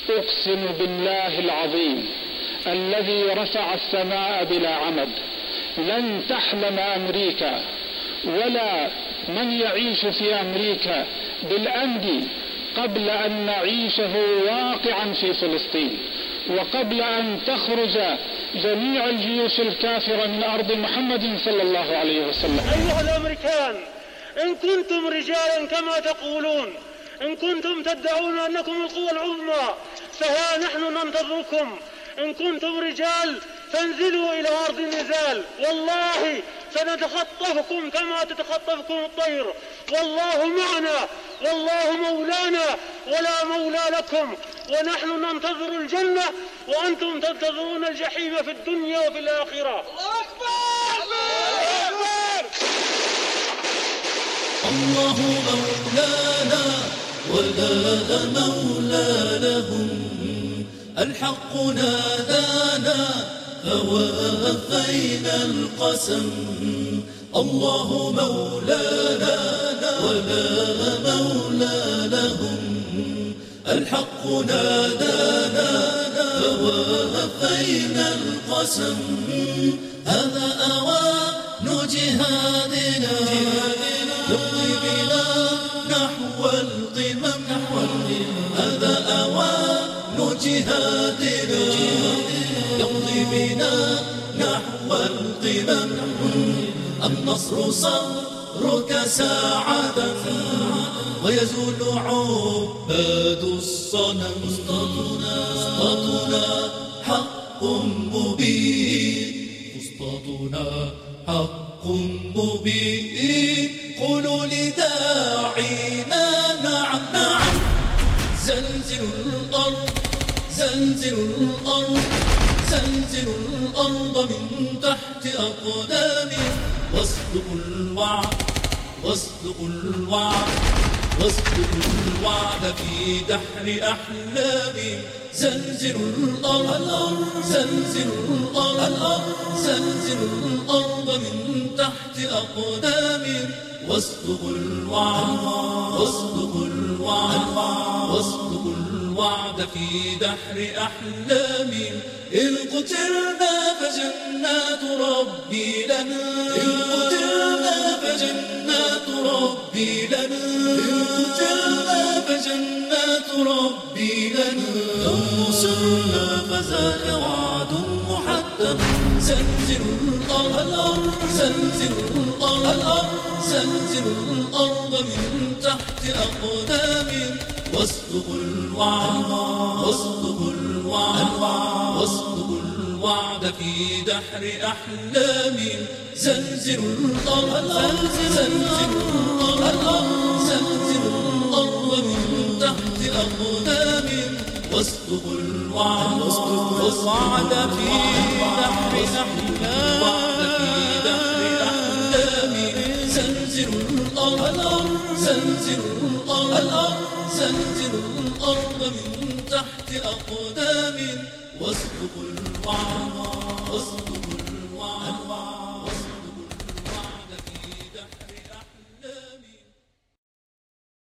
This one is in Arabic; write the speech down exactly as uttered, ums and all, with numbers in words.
أقسم بالله العظيم الذي رفع السماء بلا عمد لن تحلم أمريكا ولا من يعيش في أمريكا بالأمن قبل أن نعيشه واقعا في فلسطين، وقبل أن تخرج جميع الجيوش الكافرة من أرض محمد صلى الله عليه وسلم. أيها الأمريكان، إن كنتم رجالا كما تقولون، إن كنتم تدعون أنكم القوة العظمى، فها نحن ننتظركم. إن كنتم رجال فانزلوا إلى أرض النزال، والله سنتخطفكم كما تتخطفكم الطير. والله معنا، والله مولانا ولا مولى لكم، ونحن ننتظر الجنة وأنتم تنتظرون الجحيم في الدنيا وفي الآخرة. الله أكبر! الله مولانا ولا مولى لهم، الحق نادانا فوافينا القسم. الله مولانا ولا مولى لهم، الحق نادانا فوافينا القسم. هذا أوان جهادنا يمضي بنا نحو القمم. هذا أوان جهادنا يمضي بنا نحو القمم. النصر صبرك ساعة ويزول عباد الصنم. فسطاطنا حق مبين، فسطاطنا حق مبين. قولوا لداعينا نعم نعم. زلزلوا الأرض، زلزلوا الأرض، زلزلوا الأرض من تحت أقدامي. واصدقوا الوعد، واصدقوا الوعد، واصدقوا الوعد في دحر أحلامي. زلزلوا الأرض، زلزلوا الأرض، زلزلوا الأرض من تحت أقدامي. واصدقوا الوعد، واصدقوا الوعد، واصدقوا الوعد في دحر أحلامي. إن قتلنا فجنات ربي لنا، إن قتلنا فجنات ربي لنا، إن قتلنا فجنات ربي لنا. لو نصرنا فذاك وعد محتم. زلزلوا الأرض، زلزلوا الأرض، زلزلوا الأرض من تحت أقدامي. واصدقوا الوعد، واصدقوا الوعد، واصدقوا الوعد في دحر أحلامي. زلزلوا الأرض، زلزلوا الأرض، زلزلوا الأرض من تحت أقدامي. واصدقوا الوعد، واصدقوا الوعد في دحر أحلامي. زلزلوا الأرض، زلزلوا الأرض، زلزلوا الأرض من تحت أقدامي. واصدقوا الوعد، واصدقوا الوعد.